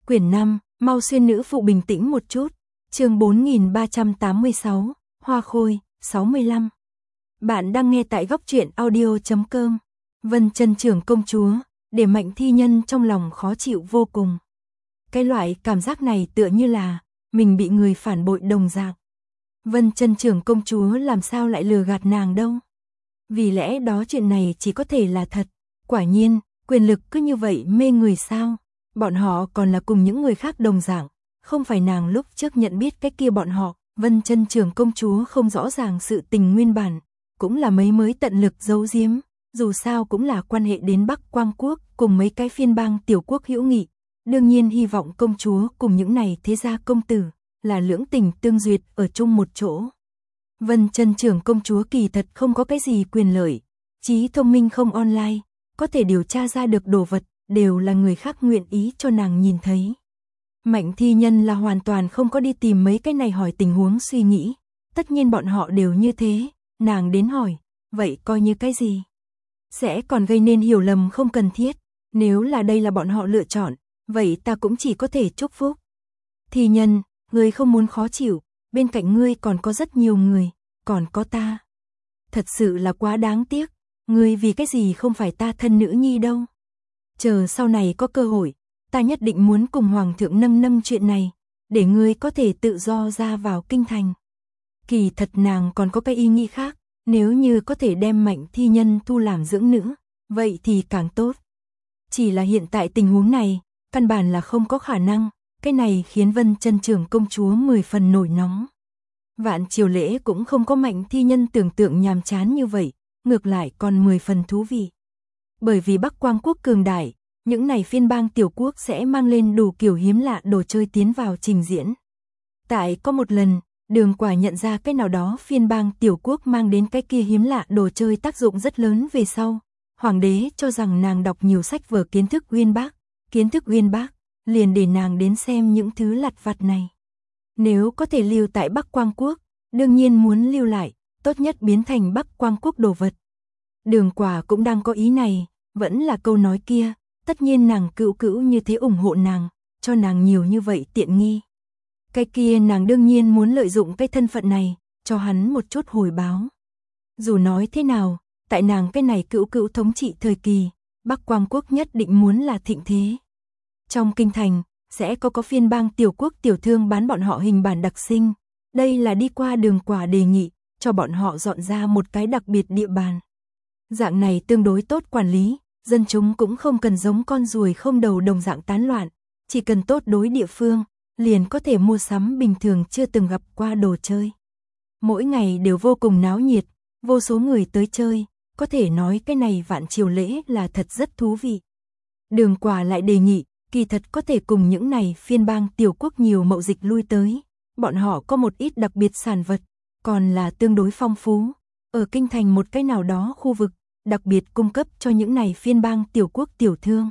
Quyển 5, mau xuyên nữ phụ bình tĩnh một chút. Chương 4386, Hoa Khôi, 65. Bạn đang nghe tại góc truyện audio.com. Vân Chân Trưởng công chúa, để Mạnh Thi Nhân trong lòng khó chịu vô cùng. Cái loại cảm giác này tựa như là mình bị người phản bội đồng dạng. Vân Chân Trưởng công chúa làm sao lại lừa gạt nàng đâu? Vì lẽ đó chuyện này chỉ có thể là thật. Quả nhiên, quyền lực cứ như vậy mê người sao? Bọn họ còn là cùng những người khác đồng dạng, không phải nàng lúc trước nhận biết cái kia bọn họ. Vân Chân Trưởng công chúa không rõ ràng sự tình nguyên bản, cũng là mấy mới tận lực giấu giếm, dù sao cũng là quan hệ đến Bắc Quang quốc cùng mấy cái phiên bang tiểu quốc hữu nghị, đương nhiên hy vọng công chúa cùng những này thế gia công tử là lưỡng tình tương duyệt ở chung một chỗ. Vân Chân Trưởng công chúa kỳ thật không có cái gì quyền lợi, trí thông minh không online, có thể điều tra ra được đồ vật, đều là người khác nguyện ý cho nàng nhìn thấy. Mạnh Thi Nhân là hoàn toàn không có đi tìm mấy cái này hỏi tình huống suy nghĩ, tất nhiên bọn họ đều như thế, nàng đến hỏi, vậy coi như cái gì? Sẽ còn gây nên hiểu lầm không cần thiết, nếu là đây là bọn họ lựa chọn, vậy ta cũng chỉ có thể chúc phúc. Thi Nhân, ngươi không muốn khó chịu, bên cạnh ngươi còn có rất nhiều người, còn có ta. Thật sự là quá đáng tiếc, ngươi vì cái gì không phải ta thân nữ nhi đâu. Chờ sau này có cơ hội, ta nhất định muốn cùng Hoàng thượng nâng chuyện này, để ngươi có thể tự do ra vào kinh thành. Kỳ thật nàng còn có cái ý nghĩ khác, nếu như có thể đem Mạnh Thi Nhân thu làm dưỡng nữ, vậy thì càng tốt. Chỉ là hiện tại tình huống này, căn bản là không có khả năng, cái này khiến Vân Chân Trưởng công chúa 10 phần nổi nóng. Vạn triều lễ cũng không có Mạnh Thi Nhân tưởng tượng nhàm chán như vậy, ngược lại còn 10 phần thú vị. Bởi vì Bắc Quang quốc cường đại, những này phiên bang tiểu quốc sẽ mang lên đủ kiểu hiếm lạ đồ chơi tiến vào trình diễn. Tại có một lần, Đường Quả nhận ra cái nào đó phiên bang tiểu quốc mang đến cái kia hiếm lạ đồ chơi tác dụng rất lớn về sau. Hoàng đế cho rằng nàng đọc nhiều sách vở kiến thức uyên bác, liền để nàng đến xem những thứ lặt vặt này. Nếu có thể lưu tại Bắc Quang quốc, đương nhiên muốn lưu lại, tốt nhất biến thành Bắc Quang quốc đồ vật. Đường Quả cũng đang có ý này, vẫn là câu nói kia, tất nhiên nàng cữu như thế ủng hộ nàng, cho nàng nhiều như vậy tiện nghi. Cái kia nàng đương nhiên muốn lợi dụng cái thân phận này, cho hắn một chút hồi báo. Dù nói thế nào, tại nàng cái này cữu thống trị thời kỳ, Bắc Quang quốc nhất định muốn là thịnh thế. Trong kinh thành, sẽ có phiên bang tiểu quốc tiểu thương bán bọn họ hình bản đặc sinh, đây là đi qua Đường Quả đề nghị, cho bọn họ dọn ra một cái đặc biệt địa bàn. Dạng này tương đối tốt quản lý, dân chúng cũng không cần giống con ruồi không đầu đồng dạng tán loạn, chỉ cần tốt đối địa phương, liền có thể mua sắm bình thường chưa từng gặp qua đồ chơi. Mỗi ngày đều vô cùng náo nhiệt, vô số người tới chơi, có thể nói cái này vạn triều lễ là thật rất thú vị. Đường Quả lại đề nghị, kỳ thật có thể cùng những này phiên bang tiểu quốc nhiều mậu dịch lui tới, bọn họ có một ít đặc biệt sản vật, còn là tương đối phong phú, ở kinh thành một cái nào đó khu vực, đặc biệt cung cấp cho những này phiên bang tiểu quốc tiểu thương.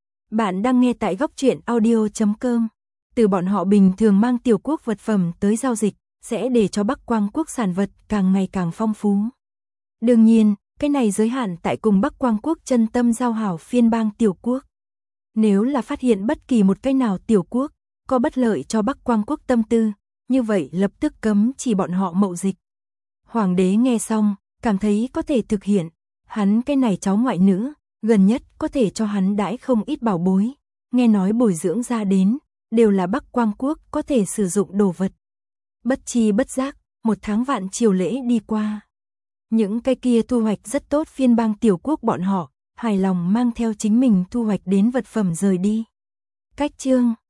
Bạn đang nghe tại góc truyện audio.com. Từ bọn họ bình thường mang tiểu quốc vật phẩm tới giao dịch, sẽ để cho Bắc Quang quốc sản vật càng ngày càng phong phú. Đương nhiên, cái này giới hạn tại cùng Bắc Quang quốc chân tâm giao hảo phiên bang tiểu quốc. Nếu là phát hiện bất kỳ một cái nào tiểu quốc có bất lợi cho Bắc Quang quốc tâm tư, như vậy lập tức cấm chỉ bọn họ mậu dịch. Hoàng đế nghe xong, cảm thấy có thể thực hiện, hắn cái này cháu ngoại nữ, gần nhất có thể cho hắn đãi không ít bảo bối, nghe nói bồi dưỡng ra đến, đều là Bắc Quang quốc có thể sử dụng đồ vật. Bất chi bất giác, 1 tháng vạn triều lễ đi qua. Những cái kia thu hoạch rất tốt phiên bang tiểu quốc bọn họ, hài lòng mang theo chính mình thu hoạch đến vật phẩm rời đi. Cách chương